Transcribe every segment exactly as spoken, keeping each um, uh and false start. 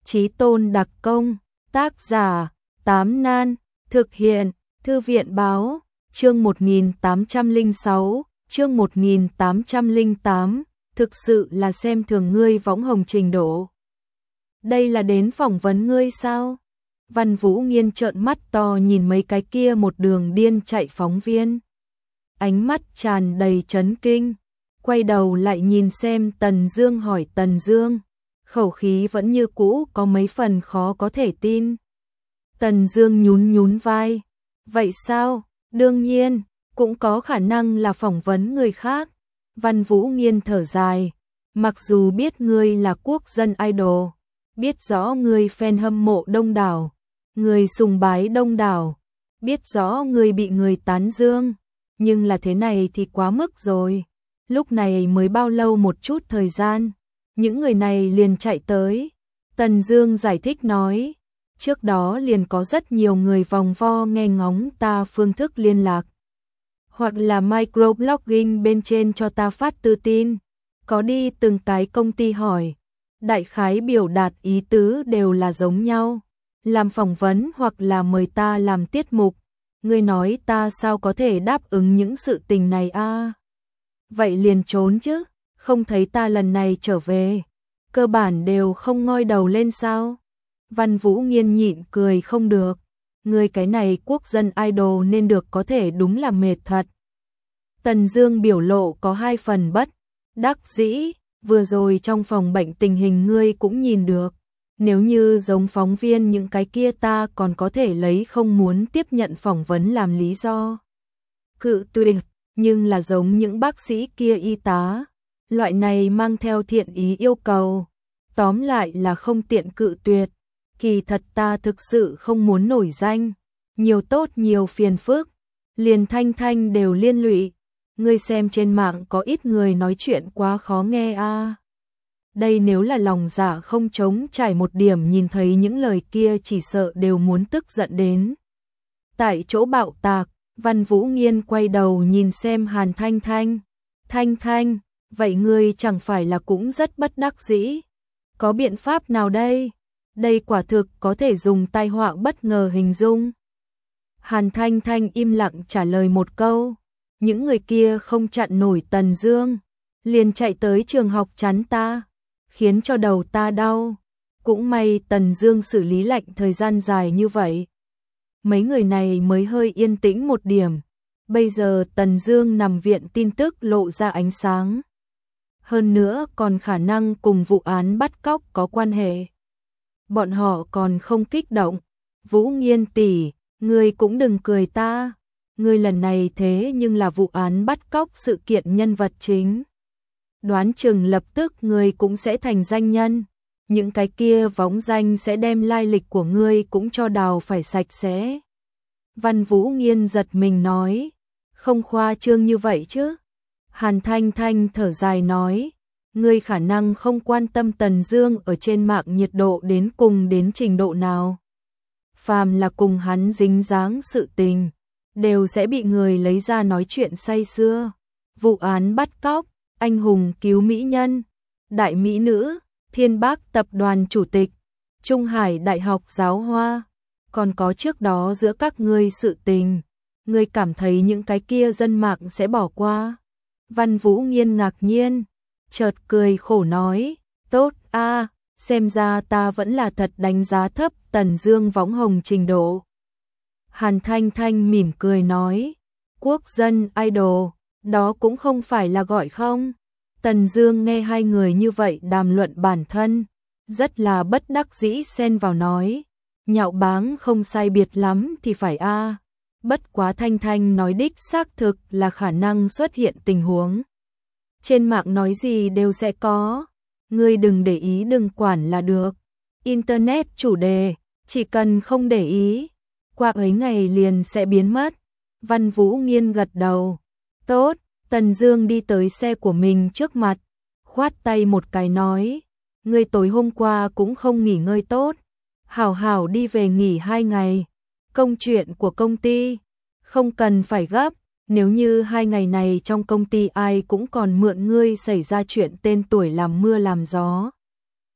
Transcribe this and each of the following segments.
Chí Tôn đặc công, tác giả, Tám Nan, thực hiện, Thư viện báo, chương một nghìn tám trăm lẻ sáu, chương một nghìn tám trăm lẻ tám, thực sự là xem thường ngươi võng hồng trình độ. Đây là đến phỏng vấn ngươi sao? Văn Vũ Nghiên trợn mắt to nhìn mấy cái kia một đường điên chạy phóng viên. Ánh mắt tràn đầy chấn kinh, quay đầu lại nhìn xem Tần Dương hỏi Tần Dương, khẩu khí vẫn như cũ có mấy phần khó có thể tin. Tần Dương nhún nhún vai, vậy sao? Đương nhiên, cũng có khả năng là phỏng vấn người khác. Văn Vũ Nghiên thở dài, mặc dù biết ngươi là quốc dân idol, biết rõ ngươi fan hâm mộ đông đảo, người sùng bái đông đảo, biết rõ ngươi bị người tán dương, nhưng là thế này thì quá mức rồi. Lúc này mới bao lâu một chút thời gian, những người này liền chạy tới. Tần Dương giải thích nói, trước đó liền có rất nhiều người vòng vo nghe ngóng ta phương thức liên lạc, hoặc là microblogging bên trên cho ta phát tư tin, có đi từng cái công ty hỏi, đại khái biểu đạt ý tứ đều là giống nhau, làm phỏng vấn hoặc là mời ta làm tiết mục. Ngươi nói ta sao có thể đáp ứng những sự tình này a? À? Vậy liền trốn chứ, không thấy ta lần này trở về, cơ bản đều không ngoi đầu lên sao? Văn Vũ Nghiên nhịn cười không được, ngươi cái này quốc dân idol nên được có thể đúng là mệt thật. Tần Dương biểu lộ có hai phần bất đắc dĩ, vừa rồi trong phòng bệnh tình hình ngươi cũng nhìn được, nếu như giống phóng viên những cái kia ta còn có thể lấy không muốn tiếp nhận phỏng vấn làm lý do cự tuyệt, nhưng là giống những bác sĩ kia y tá, loại này mang theo thiện ý yêu cầu, tóm lại là không tiện cự tuyệt. Kỳ thật ta thực sự không muốn nổi danh, nhiều tốt nhiều phiền phức, liền Thanh Thanh đều liên lụy. Ngươi xem trên mạng có ít người nói chuyện quá khó nghe a. À. Đây nếu là lòng dạ không trống trải một điểm, nhìn thấy những lời kia chỉ sợ đều muốn tức giận đến tại chỗ bạo tạc. Văn Vũ Nghiên quay đầu nhìn xem Hàn Thanh Thanh. Thanh Thanh, vậy ngươi chẳng phải là cũng rất bất đắc dĩ? Có biện pháp nào đây? Đây quả thực có thể dùng tai họa bất ngờ hình dung. Hàn Thanh Thanh im lặng trả lời một câu. Những người kia không chặn nổi Tần Dương, liền chạy tới trường học chắn ta, khiến cho đầu ta đau. Cũng may Tần Dương xử lý lạnh thời gian dài như vậy, mấy người này mới hơi yên tĩnh một điểm. Bây giờ Tần Dương nằm viện tin tức lộ ra ánh sáng, hơn nữa còn khả năng cùng vụ án bắt cóc có quan hệ. Bọn họ còn không kích động. Vũ Nghiên tỷ, ngươi cũng đừng cười ta, ngươi lần này thế nhưng là vụ án bắt cóc sự kiện nhân vật chính, đoán chừng lập tức ngươi cũng sẽ thành danh nhân, những cái kia võng danh sẽ đem lai lịch của ngươi cũng cho đào phải sạch sẽ. Văn Vũ Nghiên giật mình nói, không khoa trương như vậy chứ. Hàn Thanh Thanh thở dài nói, ngươi khả năng không quan tâm Tần Dương ở trên mạng nhiệt độ đến cùng đến trình độ nào. Phàm là cùng hắn dính dáng sự tình, đều sẽ bị người lấy ra nói chuyện say sưa. Vụ án bắt cóc, anh hùng cứu mỹ nhân, đại mỹ nữ, Thiên Bác tập đoàn chủ tịch, Trung Hải Đại học giáo hoa, còn có trước đó giữa các ngươi sự tình, ngươi cảm thấy những cái kia dân mạng sẽ bỏ qua? Văn Vũ Nghiên ngạc nhiên, chợt cười khổ nói, tốt a, à, xem ra ta vẫn là thật đánh giá thấp Tần Dương võng hồng trình độ. Hàn Thanh Thanh mỉm cười nói, quốc dân idol, đó cũng không phải là gọi không. Tần Dương nghe hai người như vậy đàm luận bản thân, rất là bất đắc dĩ xen vào nói, nhạo báng không sai biệt lắm thì phải a. À. Bất quá Thanh Thanh nói đích xác thực là khả năng xuất hiện tình huống. Trên mạng nói gì đều sẽ có, ngươi đừng để ý đừng quản là được. Internet chủ đề, chỉ cần không để ý, qua ấy ngày liền sẽ biến mất. Văn Vũ Nghiên gật đầu, tốt. Tần Dương đi tới xe của mình trước mặt, khoát tay một cái nói, ngươi tối hôm qua cũng không nghỉ ngơi tốt, hảo hảo đi về nghỉ hai ngày. Công chuyện của công ty, không cần phải gấp, nếu như hai ngày này trong công ty ai cũng còn mượn ngươi xảy ra chuyện tên tuổi làm mưa làm gió,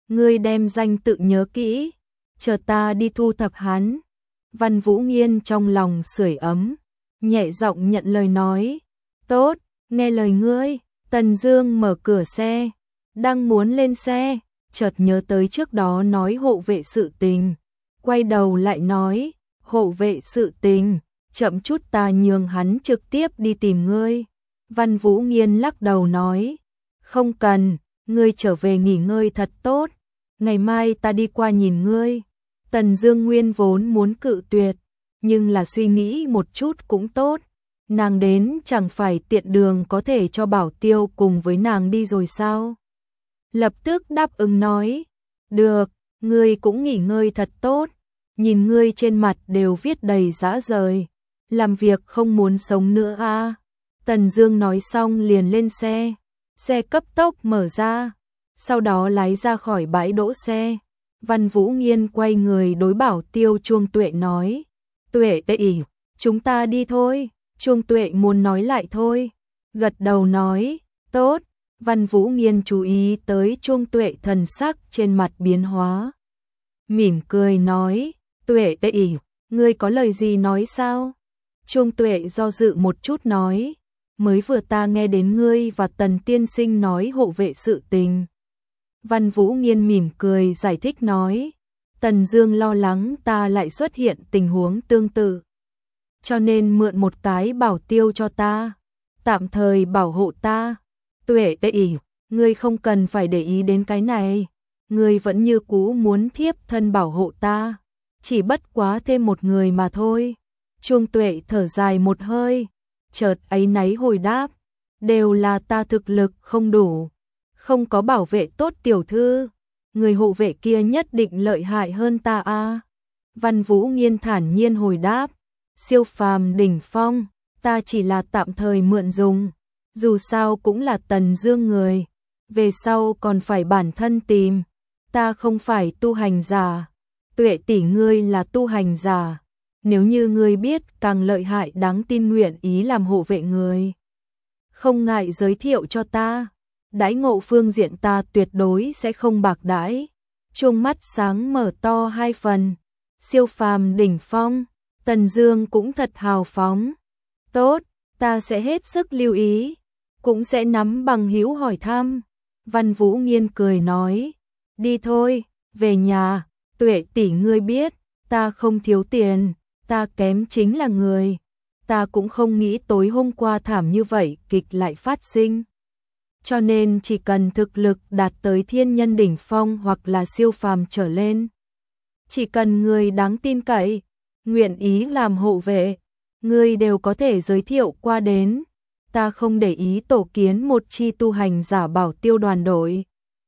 ngươi đem danh tự nhớ kỹ, chờ ta đi thu thập hắn. Văn Vũ Nghiên trong lòng sưởi ấm, nhẹ giọng nhận lời nói, tốt, nghe lời ngươi. Tần Dương mở cửa xe, đang muốn lên xe, chợt nhớ tới trước đó nói hộ vệ sự tình, quay đầu lại nói, hộ vệ sự tình, chậm chút ta nhường hắn trực tiếp đi tìm ngươi. Văn Vũ Nghiên lắc đầu nói, không cần, ngươi trở về nghỉ ngơi thật tốt, ngày mai ta đi qua nhìn ngươi. Tần Dương nguyên vốn muốn cự tuyệt, nhưng là suy nghĩ một chút cũng tốt, nàng đến chẳng phải tiện đường có thể cho Bảo Tiêu cùng với nàng đi rồi sao? Lập tức đáp ứng nói, được, ngươi cũng nghỉ ngơi thật tốt, nhìn ngươi trên mặt đều viết đầy dã rời, làm việc không muốn sống nữa à. Tần Dương nói xong liền lên xe, xe cấp tốc mở ra, sau đó lái ra khỏi bãi đỗ xe. Văn Vũ Nghiên quay người đối Bảo Tiêu Chuông Tuệ nói, Tuệ tệ ỉ, chúng ta đi thôi. Chuông Tuệ muốn nói lại thôi, gật đầu nói, tốt. Văn Vũ Nghiên chú ý tới Chuông Tuệ thần sắc trên mặt biến hóa, mỉm cười nói, Tuệ tệ ỉ, ngươi có lời gì nói sao? Chuông Tuệ do dự một chút nói, mới vừa ta nghe đến ngươi và Tần tiên sinh nói hộ vệ sự tình. Văn Vũ Nghiên mỉm cười giải thích nói, Tần Dương lo lắng ta lại xuất hiện tình huống tương tự, cho nên mượn một cái bảo tiêu cho ta, tạm thời bảo hộ ta. Tuệ tệ ỉ, ngươi không cần phải để ý đến cái này, ngươi vẫn như cũ muốn thiếp thân bảo hộ ta, chỉ bất quá thêm một người mà thôi. Chuông Tuệ thở dài một hơi, chợt áy náy hồi đáp, đều là ta thực lực không đủ, không có bảo vệ tốt tiểu thư, người hộ vệ kia nhất định lợi hại hơn ta a. À. Văn Vũ Nghiên thản nhiên hồi đáp, siêu phàm đỉnh phong, ta chỉ là tạm thời mượn dùng, dù sao cũng là Tần Dương người, về sau còn phải bản thân tìm, ta không phải tu hành giả, Tuệ tỷ ngươi là tu hành giả, nếu như ngươi biết càng lợi hại đáng tin nguyện ý làm hộ vệ người, không ngại giới thiệu cho ta, đãi ngộ phương diện ta tuyệt đối sẽ không bạc đãi. Chuông mắt sáng mở to hai phần, siêu phàm đỉnh phong, Tần Dương cũng thật hào phóng. Tốt, ta sẽ hết sức lưu ý, cũng sẽ nắm bằng hữu hỏi thăm. Văn Vũ Nghiên cười nói, đi thôi, về nhà, Tuệ tỷ ngươi biết, ta không thiếu tiền, ta kém chính là người, ta cũng không nghĩ tối hôm qua thảm như vậy kịch lại phát sinh. Cho nên chỉ cần thực lực đạt tới thiên nhân đỉnh phong hoặc là siêu phàm trở lên, chỉ cần người đáng tin cậy, nguyện ý làm hộ vệ, người đều có thể giới thiệu qua đến, ta không để ý tổ kiến một chi tu hành giả bảo tiêu đoàn đội.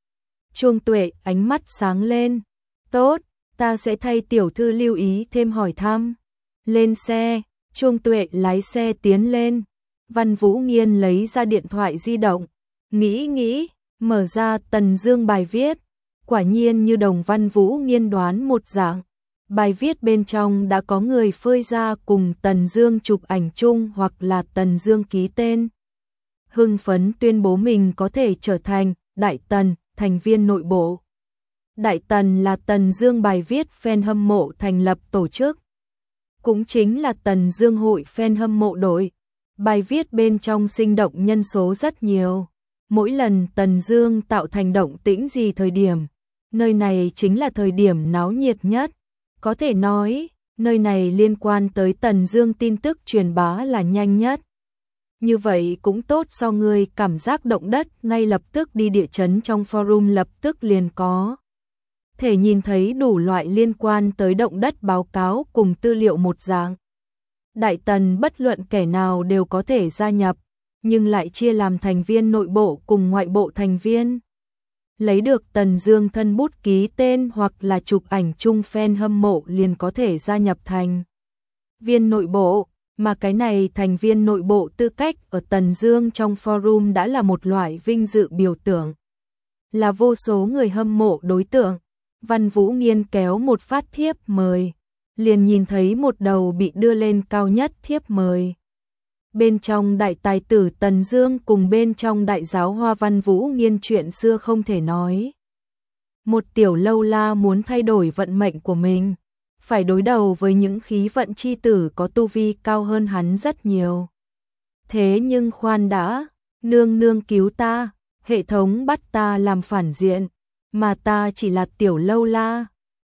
Chuông Tuệ ánh mắt sáng lên, tốt, ta sẽ thay tiểu thư lưu ý thêm hỏi thăm. Lên xe, Chuông Tuệ lái xe tiến lên, Văn Vũ Nghiên lấy ra điện thoại di động, nghĩ nghĩ, mở ra Tần Dương bài viết, quả nhiên như đồng Văn Vũ Nghiên đoán một dạng, bài viết bên trong đã có người phơi ra cùng Tần Dương chụp ảnh chung hoặc là Tần Dương ký tên. Hưng phấn tuyên bố mình có thể trở thành Đại Tần, thành viên nội bộ. Đại Tần là Tần Dương bài viết fan hâm mộ thành lập tổ chức, cũng chính là Tần Dương hội fan hâm mộ đội. Bài viết bên trong sinh động nhân số rất nhiều. Mỗi lần Tần Dương tạo thành động tĩnh gì thời điểm, nơi này chính là thời điểm náo nhiệt nhất. Có thể nói, nơi này liên quan tới Tần Dương tin tức truyền bá là nhanh nhất. Như vậy cũng tốt so người cảm giác động đất ngay lập tức đi địa chấn trong forum lập tức liền có. Thể nhìn thấy đủ loại liên quan tới động đất báo cáo cùng tư liệu một dạng. Đại Tần bất luận kẻ nào đều có thể gia nhập, nhưng lại chia làm thành viên nội bộ cùng ngoại bộ thành viên. Lấy được Tần Dương thân bút ký tên hoặc là chụp ảnh chung fan hâm mộ liền có thể gia nhập thành viên nội bộ, mà cái này thành viên nội bộ tư cách ở Tần Dương trong forum đã là một loại vinh dự biểu tượng, là vô số người hâm mộ đối tượng. Văn Vũ Nghiên kéo một phát thiếp mời, liền nhìn thấy một đầu bị đưa lên cao nhất thiếp mời. Bên trong đại tài tử Tần Dương cùng bên trong đại giáo hoa Văn Vũ Nghiên chuyện xưa không thể nói. Một tiểu lâu la muốn thay đổi vận mệnh của mình, phải đối đầu với những khí vận chi tử có tu vi cao hơn hắn rất nhiều. Thế nhưng khoan đã, nương nương cứu ta, hệ thống bắt ta làm phản diện, mà ta chỉ là tiểu lâu la,